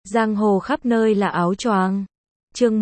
Giang hồ khắp nơi là áo choàng. Chương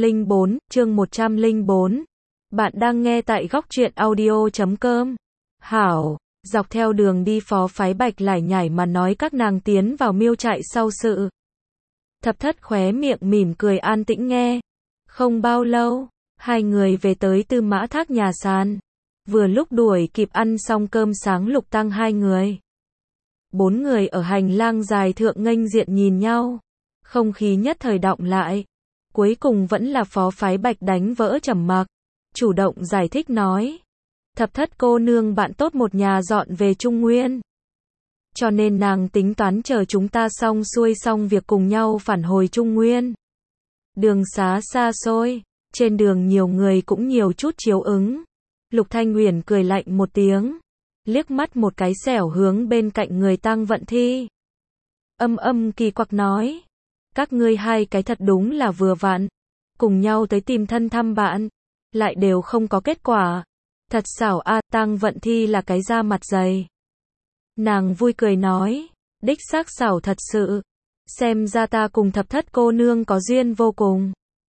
104. Bạn đang nghe tại góc truyện audio.com. Hảo, dọc theo đường đi Phó Phái Bạch lải nhải mà nói các nàng tiến vào miêu trại sau sự. Thập Thất khóe miệng mỉm cười an tĩnh nghe. Không bao lâu, hai người về tới Tư Mã Thác nhà sàn. Vừa lúc đuổi kịp ăn xong cơm sáng Lục Tăng hai người. Bốn người ở hành lang dài thượng nghênh diện nhìn nhau. Không khí nhất thời đọng lại. Cuối cùng vẫn là Phó Phái Bạch đánh vỡ trầm mặc. Chủ động giải thích nói. Thập Thất cô nương bạn tốt một nhà dọn về Trung Nguyên. Cho nên nàng tính toán chờ chúng ta xong xuôi xong việc cùng nhau phản hồi Trung Nguyên. Đường xá xa xôi. Trên đường nhiều người cũng nhiều chút chiếu ứng. Lục Thanh Uyển cười lạnh một tiếng. Liếc mắt một cái xẻo hướng bên cạnh người Tăng Vận Thi. Âm kỳ quặc nói. Các ngươi hai cái thật đúng là vừa vặn. Cùng nhau tới tìm thân thăm bạn. Lại đều không có kết quả. Thật xảo a, Tăng Vận Thi là cái da mặt dày. Nàng vui cười nói. Đích xác xảo thật sự. Xem ra ta cùng Thập Thất cô nương có duyên vô cùng.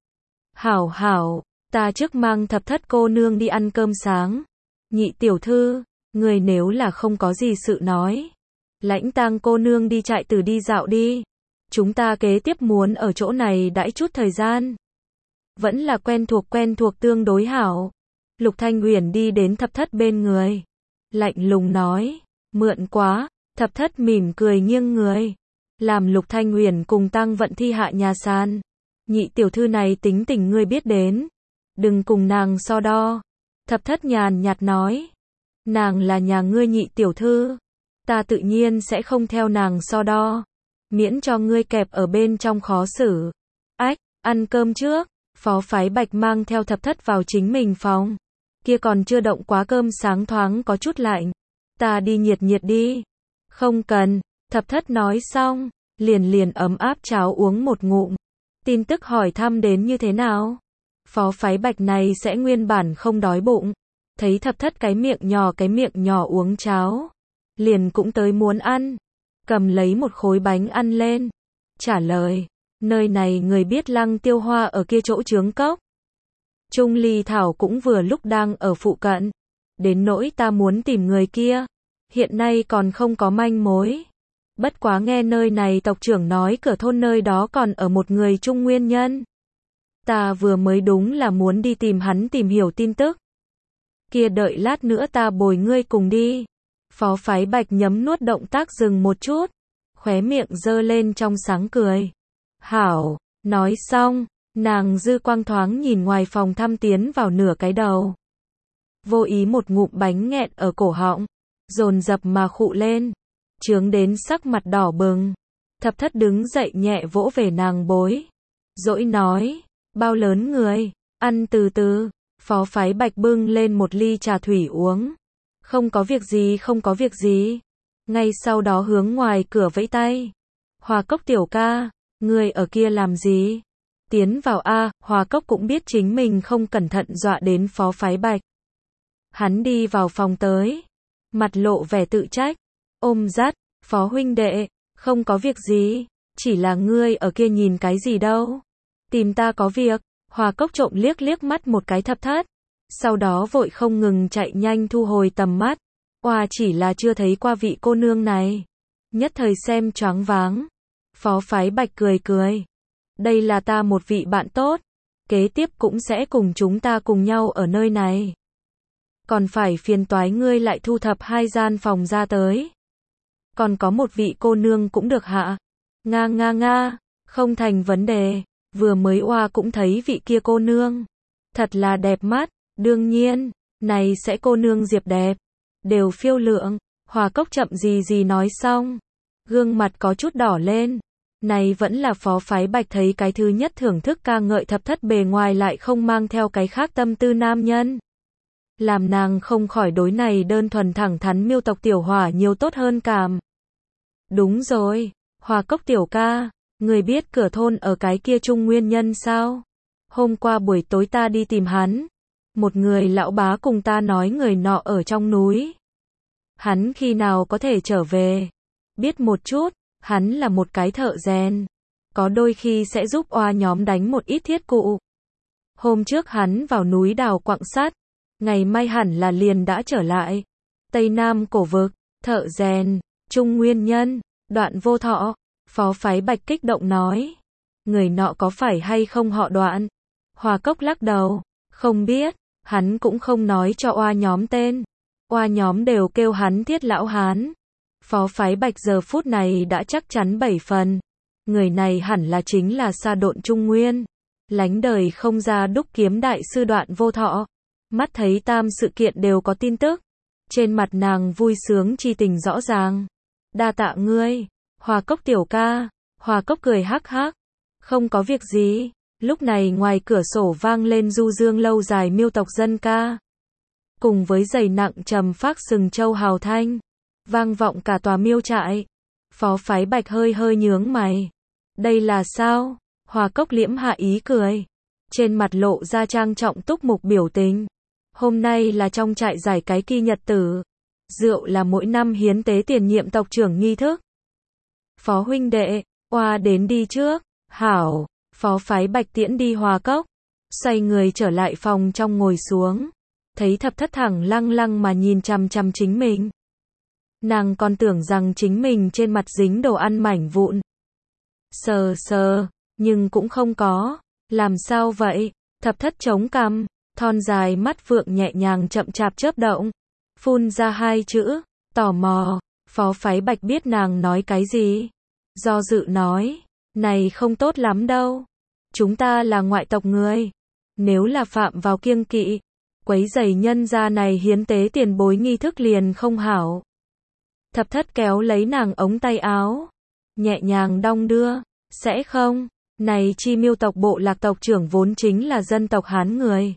Hảo, ta trước mang Thập Thất cô nương đi ăn cơm sáng. Nhị tiểu thư, người nếu là không có gì sự nói. Lãnh Tang cô nương đi trại tử đi dạo đi. Chúng ta kế tiếp muốn ở chỗ này đãi chút thời gian. Vẫn là quen thuộc tương đối hảo. Lục Thanh Uyển đi đến Thập Thất bên người. Lạnh lùng nói, mượn quá. Thập Thất mỉm cười nghiêng người. Làm Lục Thanh Uyển cùng Tăng Vận Thi hạ nhà sàn. Nhị tiểu thư này tính tình ngươi biết đến. Đừng cùng nàng so đo. Thập Thất nhàn nhạt nói. Nàng là nhà ngươi nhị tiểu thư. Ta tự nhiên sẽ không theo nàng so đo. Miễn cho ngươi kẹp ở bên trong khó xử. Ách, ăn cơm trước. Phó Phái Bạch mang theo Thập Thất vào chính mình phòng. Kia còn chưa động quá cơm sáng thoáng có chút lạnh. Ta đi nhiệt đi. Không cần. Thập Thất nói xong. Liền ấm áp cháo uống một ngụm. Tin tức hỏi thăm đến như thế nào? Phó Phái Bạch này sẽ nguyên bản không đói bụng. Thấy Thập Thất cái miệng nhỏ uống cháo. Liền cũng tới muốn ăn. Cầm lấy một khối bánh ăn lên. Trả lời. Nơi này người biết Lăng Tiêu Hoa ở kia chỗ trướng cốc. Trung Ly Thảo cũng vừa lúc đang ở phụ cận. Đến nỗi ta muốn tìm người kia. Hiện nay còn không có manh mối. Bất quá nghe nơi này tộc trưởng nói cửa thôn nơi đó còn ở một người Trung Nguyên nhân. Ta vừa mới đúng là muốn đi tìm hắn tìm hiểu tin tức. Kia đợi lát nữa ta bồi ngươi cùng đi. Phó Phái Bạch nhấm nuốt động tác dừng một chút. Khóe miệng giơ lên trong sáng cười. Hảo, nói xong, nàng dư quang thoáng nhìn ngoài phòng thăm tiến vào nửa cái đầu. Vô ý một ngụm bánh nghẹn ở cổ họng. Dồn dập mà khụ lên. Chướng đến sắc mặt đỏ bừng. Thập Thất đứng dậy nhẹ vỗ về nàng bối. Dỗi nói, bao lớn người, ăn từ từ. Phó Phái Bạch bưng lên một ly trà thủy uống. Không có việc gì. Ngay sau đó hướng ngoài cửa vẫy tay. Hòa Cốc tiểu ca, người ở kia làm gì? Tiến vào a. Hòa Cốc cũng biết chính mình không cẩn thận dọa đến Phó Phái Bạch. Hắn đi vào phòng tới. Mặt lộ vẻ tự trách. Ôm dắt, Phó huynh đệ, không có việc gì, chỉ là ngươi ở kia nhìn cái gì đâu. Tìm ta có việc. Hòa Cốc trộm liếc mắt một cái Thập Thất. Sau đó vội không ngừng chạy nhanh thu hồi tầm mắt. Oa chỉ là chưa thấy qua vị cô nương này. Nhất thời xem choáng váng. Phó Phái Bạch cười. Đây là ta một vị bạn tốt. Kế tiếp cũng sẽ cùng chúng ta cùng nhau ở nơi này. Còn phải phiền toái ngươi lại thu thập hai gian phòng ra tới. Còn có một vị cô nương cũng được hạ. Nga. Không thành vấn đề. Vừa mới oa cũng thấy vị kia cô nương. Thật là đẹp mắt. Đương nhiên. Này sẽ cô nương diệp đẹp. Đều phiêu lượng. Hòa Cốc chậm gì nói xong. Gương mặt có chút đỏ lên. Này vẫn là Phó Phái Bạch thấy cái thứ nhất thưởng thức ca ngợi Thập Thất bề ngoài lại không mang theo cái khác tâm tư nam nhân. Làm nàng không khỏi đối này đơn thuần thẳng thắn miêu tộc tiểu hỏa nhiều tốt hơn cảm. Đúng rồi, Hòa Cốc tiểu ca, người biết cửa thôn ở cái kia Trung Nguyên nhân sao? Hôm qua buổi tối ta đi tìm hắn. Một người lão bá cùng ta nói người nọ ở trong núi. Hắn khi nào có thể trở về? Biết một chút, hắn là một cái thợ rèn. có đôi khi sẽ giúp oa nhóm đánh một ít thiết cụ. Hôm trước hắn vào núi đào quặng sắt, ngày mai hẳn là liền đã trở lại. Tây Nam cổ vực, thợ rèn, Trung Nguyên Nhân, Đoạn Vô Thọ, Phó Phái Bạch kích động nói. Người nọ có phải hay không họ Đoạn? Hoa Cốc lắc đầu, không biết, hắn cũng không nói cho oa nhóm tên. Oa nhóm đều kêu hắn Thiết Lão Hán. Phó Phái Bạch giờ phút này đã chắc chắn 7 phần. Người này hẳn là chính là Sa Độn Trung Nguyên. Lánh đời không ra đúc kiếm đại sư Đoạn Vô Thọ. Mắt thấy tam sự kiện đều có tin tức. Trên mặt nàng vui sướng chi tình rõ ràng. Đa tạ ngươi, Hoa Cốc tiểu ca. Hoa Cốc cười hắc hắc. Không có việc gì. Lúc này ngoài cửa sổ vang lên du dương lâu dài miêu tộc dân ca. Cùng với giày nặng trầm phác sừng châu hào thanh. Vang vọng cả tòa miêu trại. Phó Phái Bạch hơi hơi nhướng mày. Đây là sao? Hoa Cốc liễm hạ ý cười. Trên mặt lộ ra trang trọng túc mục biểu tình. Hôm nay là trong trại giải cái kỳ nhật tử. Rượu là mỗi năm hiến tế tiền nhiệm tộc trưởng nghi thức. Phó huynh đệ, oa đến đi trước. Hảo, Phó Phái Bạch tiễn đi Hoa Cốc. Xoay người trở lại phòng trong ngồi xuống. Thấy Thập Thất thẳng lăng lăng mà nhìn chằm chằm chính mình. Nàng còn tưởng rằng chính mình trên mặt dính đồ ăn mảnh vụn. Sờ sờ, nhưng cũng không có. Làm sao vậy? Thập Thất chống cằm, thon dài mắt phượng nhẹ nhàng chậm chạp chớp động. Phun ra hai chữ, tò mò. Phó Phái Bạch biết nàng nói cái gì. Do dự nói, này không tốt lắm đâu. Chúng ta là ngoại tộc người. Nếu là phạm vào kiêng kỵ, quấy rầy nhân gia này hiến tế tiền bối nghi thức liền không hảo. Thập Thất kéo lấy nàng ống tay áo, nhẹ nhàng đong đưa, sẽ không, này chi miêu tộc bộ lạc tộc trưởng vốn chính là dân tộc Hán người.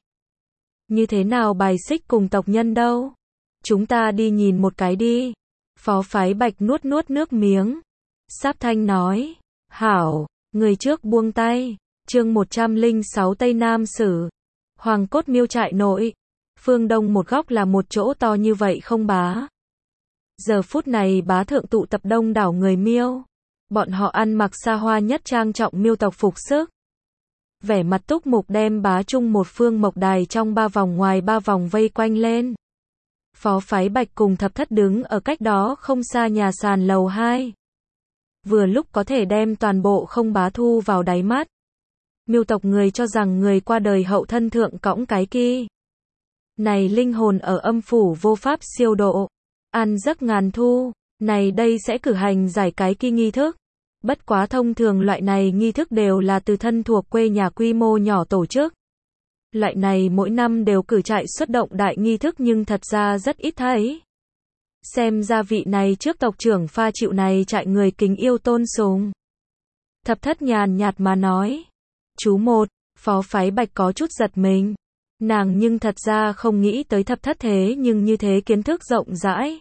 Như thế nào bài xích cùng tộc nhân đâu? Chúng ta đi nhìn một cái đi. Phó Phái Bạch nuốt nuốt nước miếng. Sáp thanh nói, hảo, người trước buông tay. Chương 106 Tây Nam Sử. Hoàng cốt miêu trại nội. Phương đông một góc là một chỗ to như vậy không bá. Giờ phút này bá thượng tụ tập đông đảo người miêu. Bọn họ ăn mặc xa hoa nhất trang trọng miêu tộc phục sức. Vẻ mặt túc mục đem bá chung một phương mộc đài trong 3 vòng ngoài 3 vòng vây quanh lên. Phó Phái Bạch cùng Thập Thất đứng ở cách đó không xa nhà sàn lầu 2. Vừa lúc có thể đem toàn bộ không bá thu vào đáy mắt. Miêu tộc người cho rằng người qua đời hậu thân thượng cõng cái ki. Này linh hồn ở âm phủ vô pháp siêu độ. Ăn giấc ngàn thu. Này đây sẽ cử hành giải cái ki nghi thức. Bất quá thông thường loại này nghi thức đều là từ thân thuộc quê nhà quy mô nhỏ tổ chức. Loại này mỗi năm đều cử trại xuất động đại nghi thức nhưng thật ra rất ít thấy. Xem ra vị này trước tộc trưởng pha chịu này trại người kính yêu tôn sùng. Thập Thất nhàn nhạt mà nói. Chú một, Phó Phái Bạch có chút giật mình. Nàng nhưng thật ra không nghĩ tới Thập Thất thế nhưng như thế kiến thức rộng rãi.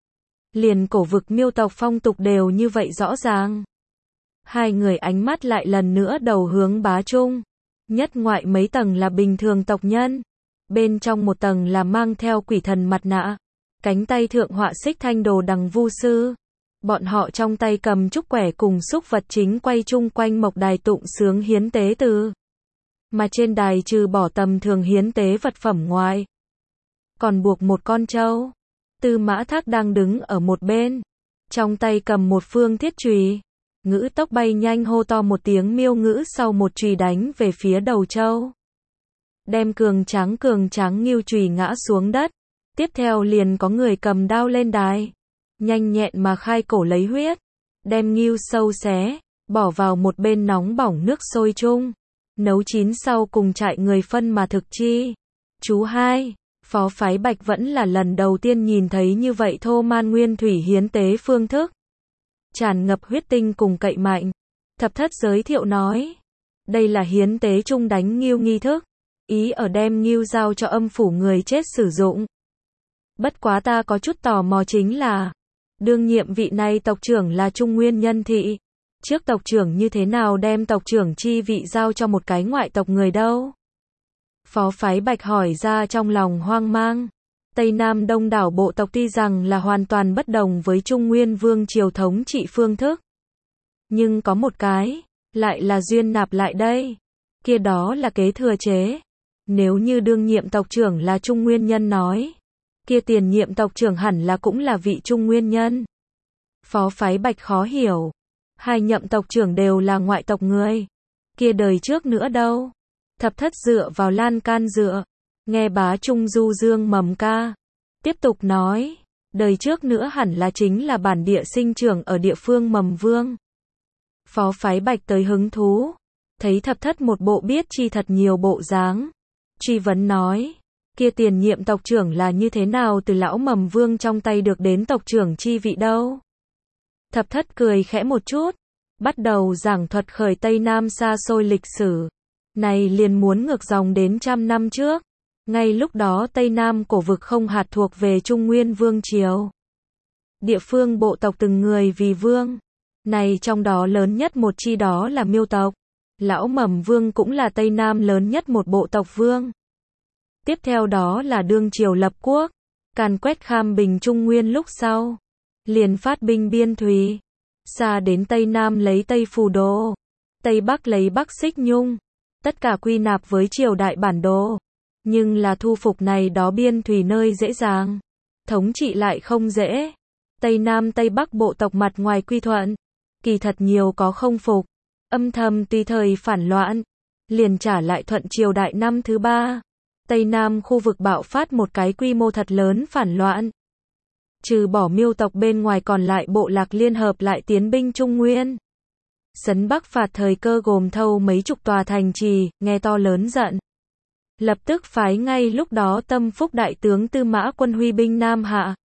Liền cổ vực miêu tộc phong tục đều như vậy rõ ràng. Hai người ánh mắt lại lần nữa đầu hướng bá trung. Nhất ngoại mấy tầng là bình thường tộc nhân. Bên trong một tầng là mang theo quỷ thần mặt nạ. Cánh tay thượng họa xích thanh đồ đằng vu sư. Bọn họ trong tay cầm trúc quẻ cùng xúc vật chính quay chung quanh mộc đài tụng sướng hiến tế từ. Mà trên đài trừ bỏ tầm thường hiến tế vật phẩm ngoài. Còn buộc một con trâu. Tư Mã Thác đang đứng ở một bên. Trong tay cầm một phương thiết chùy. Ngữ tốc bay nhanh hô to một tiếng miêu ngữ sau một chùy đánh về phía đầu trâu. Đem cường tráng nghiêu chùy ngã xuống đất. Tiếp theo liền có người cầm đao lên đài. Nhanh nhẹn mà khai cổ lấy huyết. Đem nghiêu sâu xé. Bỏ vào một bên nóng bỏng nước sôi chung. Nấu chín sau cùng trại người phân mà thực chi. Chú hai. Phó Phái Bạch vẫn là lần đầu tiên nhìn thấy như vậy thô man nguyên thủy hiến tế phương thức. Tràn ngập huyết tinh cùng cậy mạnh. Thập Thất giới thiệu nói. Đây là hiến tế chung đánh nghiêu nghi thức. Ý ở đem nghiêu giao cho âm phủ người chết sử dụng. Bất quá ta có chút tò mò chính là. Đương nhiệm vị này tộc trưởng là Trung Nguyên Nhân thị. Trước tộc trưởng như thế nào đem tộc trưởng chi vị giao cho một cái ngoại tộc người đâu? Phó Phái Bạch hỏi ra trong lòng hoang mang. Tây Nam đông đảo bộ tộc tuy rằng là hoàn toàn bất đồng với Trung Nguyên vương triều thống trị phương thức. Nhưng có một cái, lại là duyên nạp lại đây. Kia đó là kế thừa chế. Nếu như đương nhiệm tộc trưởng là Trung Nguyên nhân nói, kia tiền nhiệm tộc trưởng hẳn là cũng là vị Trung Nguyên nhân. Phó Phái Bạch khó hiểu. Hai nhậm tộc trưởng đều là ngoại tộc người. Kia đời trước nữa đâu? Thập thất dựa vào lan can dựa. Nghe bá Trung du dương mầm ca. Tiếp tục nói. Đời trước nữa hẳn là chính là bản địa sinh trưởng ở địa phương mầm vương. Phó Phái Bạch tới hứng thú. Thấy thập thất một bộ biết chi thật nhiều bộ dáng. Truy vấn nói. Kia tiền nhiệm tộc trưởng là như thế nào từ lão mầm vương trong tay được đến tộc trưởng chi vị đâu? Thập thất cười khẽ một chút. Bắt đầu giảng thuật khởi Tây Nam xa xôi lịch sử. Này liền muốn ngược dòng đến 100 năm trước. Ngay lúc đó Tây Nam cổ vực không hạt thuộc về Trung Nguyên Vương Triều. Địa phương bộ tộc từng người vì vương. Này trong đó lớn nhất một chi đó là Miêu tộc. Lão Mầm Vương cũng là Tây Nam lớn nhất một bộ tộc vương. Tiếp theo đó là đương triều lập quốc. Càn quét Kham Bình Trung Nguyên lúc sau. Liền phát binh biên thùy. Xa đến Tây Nam lấy Tây Phù Đô. Tây Bắc lấy Bắc Xích Nhung. Tất cả quy nạp với triều đại bản đồ. Nhưng là thu phục này đó biên thùy nơi dễ dàng. Thống trị lại không dễ. Tây Nam Tây Bắc bộ tộc mặt ngoài quy thuận. Kỳ thật nhiều có không phục. Âm thầm tùy thời phản loạn. Liền trả lại thuận triều đại năm thứ 3. Tây Nam khu vực bạo phát một cái quy mô thật lớn phản loạn. Trừ bỏ Miêu tộc bên ngoài còn lại bộ lạc liên hợp lại tiến binh Trung Nguyên. Sấn Bắc phạt thời cơ gồm thâu mấy chục tòa thành trì, nghe to lớn giận. Lập tức phái ngay lúc đó Tâm Phúc đại tướng Tư Mã Quân huy binh Nam hạ.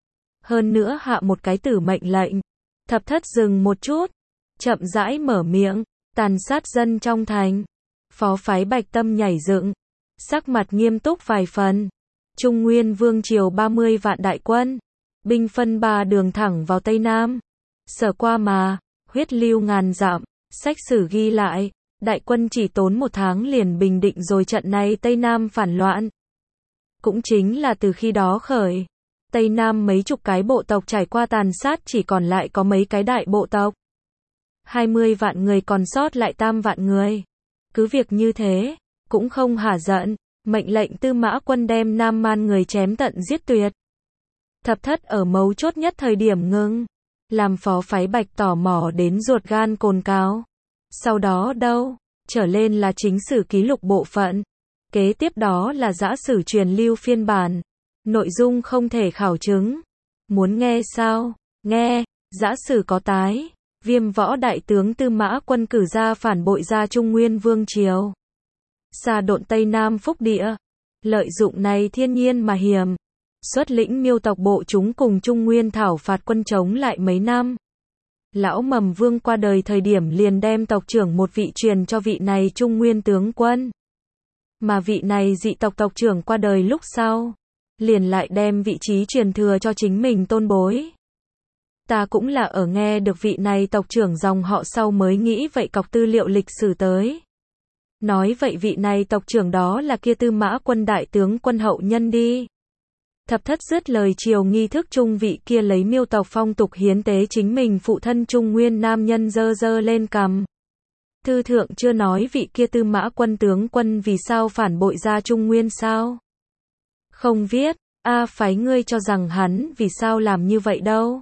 Hơn nữa hạ một cái tử mệnh lệnh. Thập thất dừng một chút. Chậm rãi mở miệng. Tàn sát dân trong thành. Phó Phái Bạch tâm nhảy dựng. Sắc mặt nghiêm túc vài phần. Trung Nguyên Vương Triều 30 vạn đại quân. Binh phân 3 đường thẳng vào Tây Nam. Sở qua mà. Huyết lưu ngàn dặm. Sách sử ghi lại. Đại quân chỉ tốn 1 tháng liền bình định rồi trận này Tây Nam phản loạn. Cũng chính là từ khi đó khởi. Tây Nam mấy chục cái bộ tộc trải qua tàn sát chỉ còn lại có mấy cái đại bộ tộc. 20 vạn người còn sót lại 3 vạn người. Cứ việc như thế, cũng không hả giận. Mệnh lệnh Tư Mã Quân đem Nam Man người chém tận giết tuyệt. Thập thất ở mấu chốt nhất thời điểm ngưng. Làm Phó Phái Bạch tò mò đến ruột gan cồn cào. Sau đó đâu? Trở lên là chính sử ký lục bộ phận. Kế tiếp đó là giã sử truyền lưu phiên bản. Nội dung không thể khảo chứng. Muốn nghe sao? Nghe. Giã sử có tái. Viêm võ đại tướng Tư Mã Quân cử ra phản bội ra Trung Nguyên Vương Triều. Xa độn Tây Nam Phúc Địa. Lợi dụng này thiên nhiên mà hiểm. Xuất lĩnh Miêu tộc bộ chúng cùng Trung Nguyên thảo phạt quân chống lại mấy năm. Lão Mầm Vương qua đời thời điểm liền đem tộc trưởng một vị truyền cho vị này Trung Nguyên tướng quân. Mà vị này dị tộc tộc trưởng qua đời lúc sau. Liền lại đem vị trí truyền thừa cho chính mình tôn bối. Ta cũng là ở nghe được vị này tộc trưởng dòng họ sau mới nghĩ vậy cọc tư liệu lịch sử tới. Nói vậy vị này tộc trưởng đó là kia Tư Mã Quân đại tướng quân hậu nhân đi. Thập thất dứt lời triều nghi thức trung vị kia lấy Miêu tộc phong tục hiến tế chính mình phụ thân Trung Nguyên nam nhân dơ dơ lên cằm. Thư thượng chưa nói vị kia Tư Mã Quân tướng quân vì sao phản bội ra Trung Nguyên sao? Không viết, phái ngươi cho rằng hắn vì sao làm như vậy đâu.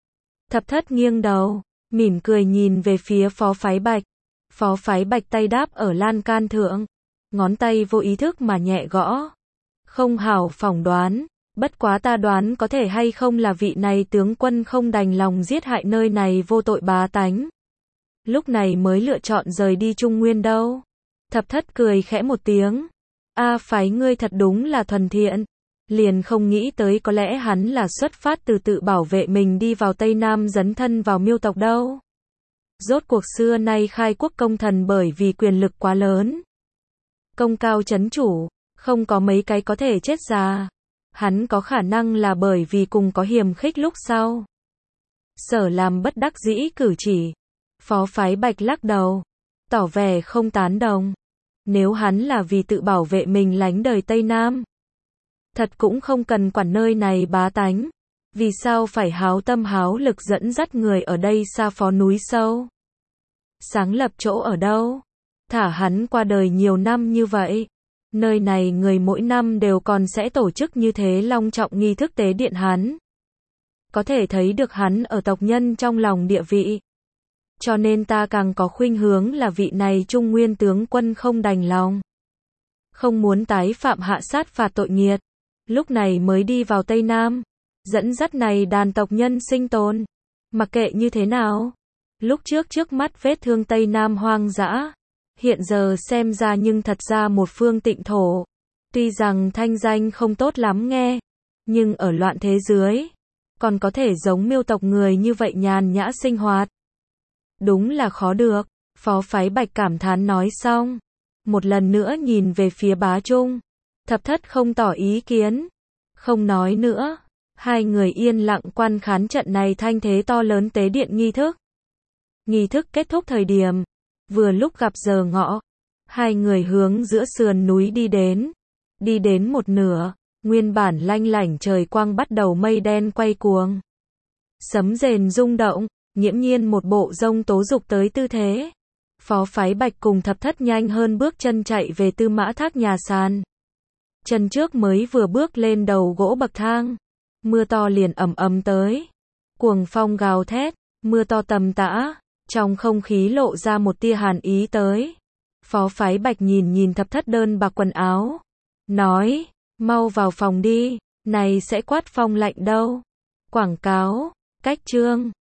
Thập thất nghiêng đầu, mỉm cười nhìn về phía Phó Phái Bạch. Phó Phái Bạch tay đáp ở lan can thượng. Ngón tay vô ý thức mà nhẹ gõ. Không hảo phỏng đoán. Bất quá ta đoán có thể hay không là vị này tướng quân không đành lòng giết hại nơi này vô tội bá tánh. Lúc này mới lựa chọn rời đi Trung Nguyên đâu. Thập thất cười khẽ một tiếng. Phái ngươi thật đúng là thuần thiện. Liền không nghĩ tới có lẽ hắn là xuất phát từ tự bảo vệ mình đi vào Tây Nam dấn thân vào Miêu tộc đâu. Rốt cuộc xưa nay khai quốc công thần bởi vì quyền lực quá lớn. Công cao chấn chủ, không có mấy cái có thể chết già. Hắn có khả năng là bởi vì cùng có hiềm khích lúc sau. Sở làm bất đắc dĩ cử chỉ. Phó Phái Bạch lắc đầu. Tỏ vẻ không tán đồng. Nếu hắn là vì tự bảo vệ mình lánh đời Tây Nam. Thật cũng không cần quản nơi này bá tánh. Vì sao phải háo tâm háo lực dẫn dắt người ở đây xa phó núi sâu. Sáng lập chỗ ở đâu? Thả hắn qua đời nhiều năm như vậy. Nơi này người mỗi năm đều còn sẽ tổ chức như thế long trọng nghi thức tế điện hắn. Có thể thấy được hắn ở tộc nhân trong lòng địa vị. Cho nên ta càng có khuynh hướng là vị này Trung Nguyên tướng quân không đành lòng. Không muốn tái phạm hạ sát phạt tội nghiệt. Lúc này mới đi vào Tây Nam. Dẫn dắt này đàn tộc nhân sinh tồn. Mặc kệ như thế nào. Lúc trước mắt vết thương Tây Nam hoang dã. Hiện giờ xem ra nhưng thật ra một phương tịnh thổ. Tuy rằng thanh danh không tốt lắm nghe. Nhưng ở loạn thế dưới. Còn có thể giống Miêu tộc người như vậy nhàn nhã sinh hoạt. Đúng là khó được. Phó Phái Bạch cảm thán nói xong. Một lần nữa nhìn về phía Bá Trung. Thập Thất không tỏ ý kiến. Không nói nữa. Hai người yên lặng quan khán trận này thanh thế to lớn tế điện nghi thức. Nghi thức kết thúc thời điểm. Vừa lúc gặp giờ ngọ. Hai người hướng giữa sườn núi đi đến. Đi đến một nửa. Nguyên bản lanh lảnh trời quang bắt đầu mây đen quay cuồng. Sấm rền rung động. Nghiễm nhiên một bộ rông tố dục tới tư thế. Phó Phái Bạch cùng Thập Thất nhanh hơn bước chân chạy về Tư Mã Thác nhà sàn. Chân trước mới vừa bước lên đầu gỗ bậc thang. Mưa to liền ầm ầm tới. Cuồng phong gào thét. Mưa to tầm tã. Trong không khí lộ ra một tia hàn ý tới. Phó Phái Bạch nhìn Thập Thất đơn bạc quần áo. Nói, mau vào phòng đi. Này sẽ quát phong lạnh đâu. Quảng cáo, cách chương.